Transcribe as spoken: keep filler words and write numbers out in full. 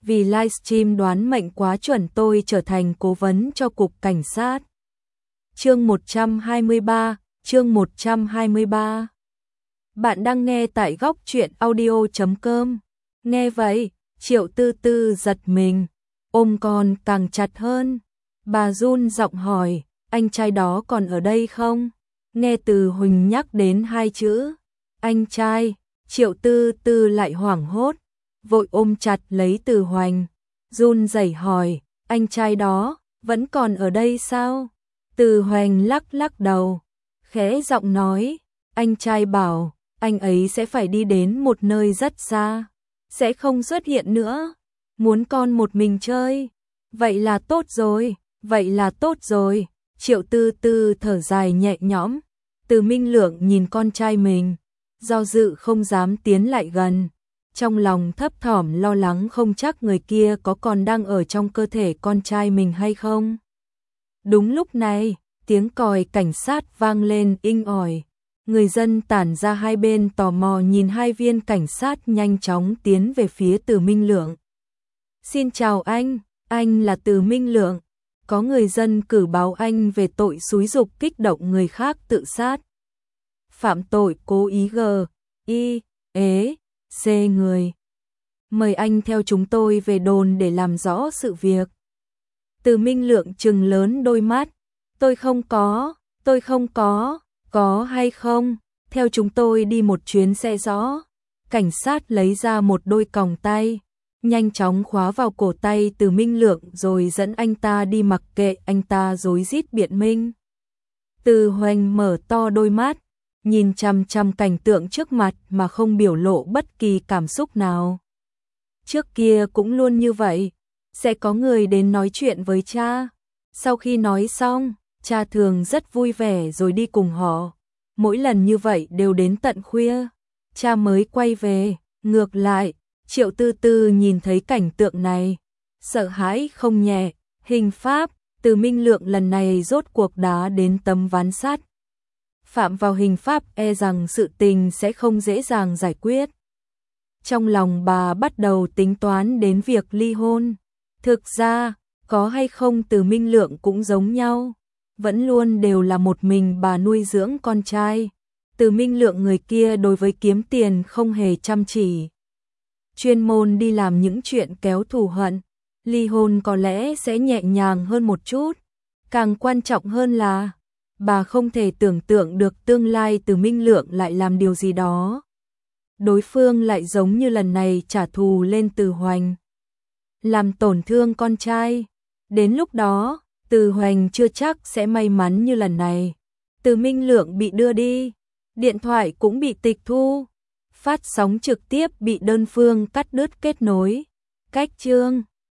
vì livestream đoán mệnh quá chuẩn tôi trở thành cố vấn cho cục cảnh sát. Chương một trăm hai mươi ba, chương một trăm hai mươi ba. Bạn đang nghe tại góc truyện audio chấm com. Nghe vậy, Triệu Tư Tư giật mình, ôm con càng chặt hơn. Bà run giọng hỏi, anh trai đó còn ở đây không? Nghe Từ Huỳnh nhắc đến hai chữ, anh trai, Triệu Tư Tư lại hoảng hốt, vội ôm chặt lấy Từ Hoành, run rẩy hỏi, anh trai đó vẫn còn ở đây sao? Từ Hoành lắc lắc đầu, khẽ giọng nói, anh trai bảo, anh ấy sẽ phải đi đến một nơi rất xa, sẽ không xuất hiện nữa, muốn con một mình chơi. Vậy là tốt rồi, vậy là tốt rồi. Triệu Tư Tư thở dài nhẹ nhõm. Từ Minh Lượng nhìn con trai mình, do dự không dám tiến lại gần, trong lòng thấp thỏm lo lắng không chắc người kia có còn đang ở trong cơ thể con trai mình hay không. Đúng lúc này, tiếng còi cảnh sát vang lên inh ỏi. Người dân tản ra hai bên tò mò nhìn hai viên cảnh sát nhanh chóng tiến về phía Từ Minh Lượng. Xin chào anh, anh là Từ Minh Lượng. Có người dân cử báo anh về tội xúi giục kích động người khác tự sát. Phạm tội cố ý g, i, ế, c người. Mời anh theo chúng tôi về đồn để làm rõ sự việc. Từ Minh Lượng trừng lớn đôi mắt. Tôi không có, tôi không có, có hay không? Theo chúng tôi đi một chuyến sẽ rõ. Cảnh sát lấy ra một đôi còng tay, nhanh chóng khóa vào cổ tay Từ Minh Lượng rồi dẫn anh ta đi mặc kệ anh ta rối rít biện minh. Từ Hoành mở to đôi mắt, nhìn chằm chằm cảnh tượng trước mặt mà không biểu lộ bất kỳ cảm xúc nào. Trước kia cũng luôn như vậy, sẽ có người đến nói chuyện với cha. Sau khi nói xong, cha thường rất vui vẻ rồi đi cùng họ. Mỗi lần như vậy đều đến tận khuya, cha mới quay về. Ngược lại, Triệu Tư Tư nhìn thấy cảnh tượng này, sợ hãi không nhẹ. Hình pháp, Từ Minh Lượng lần này rốt cuộc đá đến tấm ván sắt. Phạm vào hình pháp e rằng sự tình sẽ không dễ dàng giải quyết. Trong lòng bà bắt đầu tính toán đến việc ly hôn. Thực ra, có hay không Từ Minh Lượng cũng giống nhau, vẫn luôn đều là một mình bà nuôi dưỡng con trai. Từ Minh Lượng người kia đối với kiếm tiền không hề chăm chỉ, chuyên môn đi làm những chuyện kéo thù hận. Ly hôn có lẽ sẽ nhẹ nhàng hơn một chút. Càng quan trọng hơn là bà không thể tưởng tượng được tương lai Từ Minh Lượng lại làm điều gì đó. Đối phương lại giống như lần này trả thù lên Từ Hoành, làm tổn thương con trai. Đến lúc đó, Từ Hoành chưa chắc sẽ may mắn như lần này. Từ Minh Lượng bị đưa đi, điện thoại cũng bị tịch thu, phát sóng trực tiếp bị đơn phương cắt đứt kết nối. Cách chương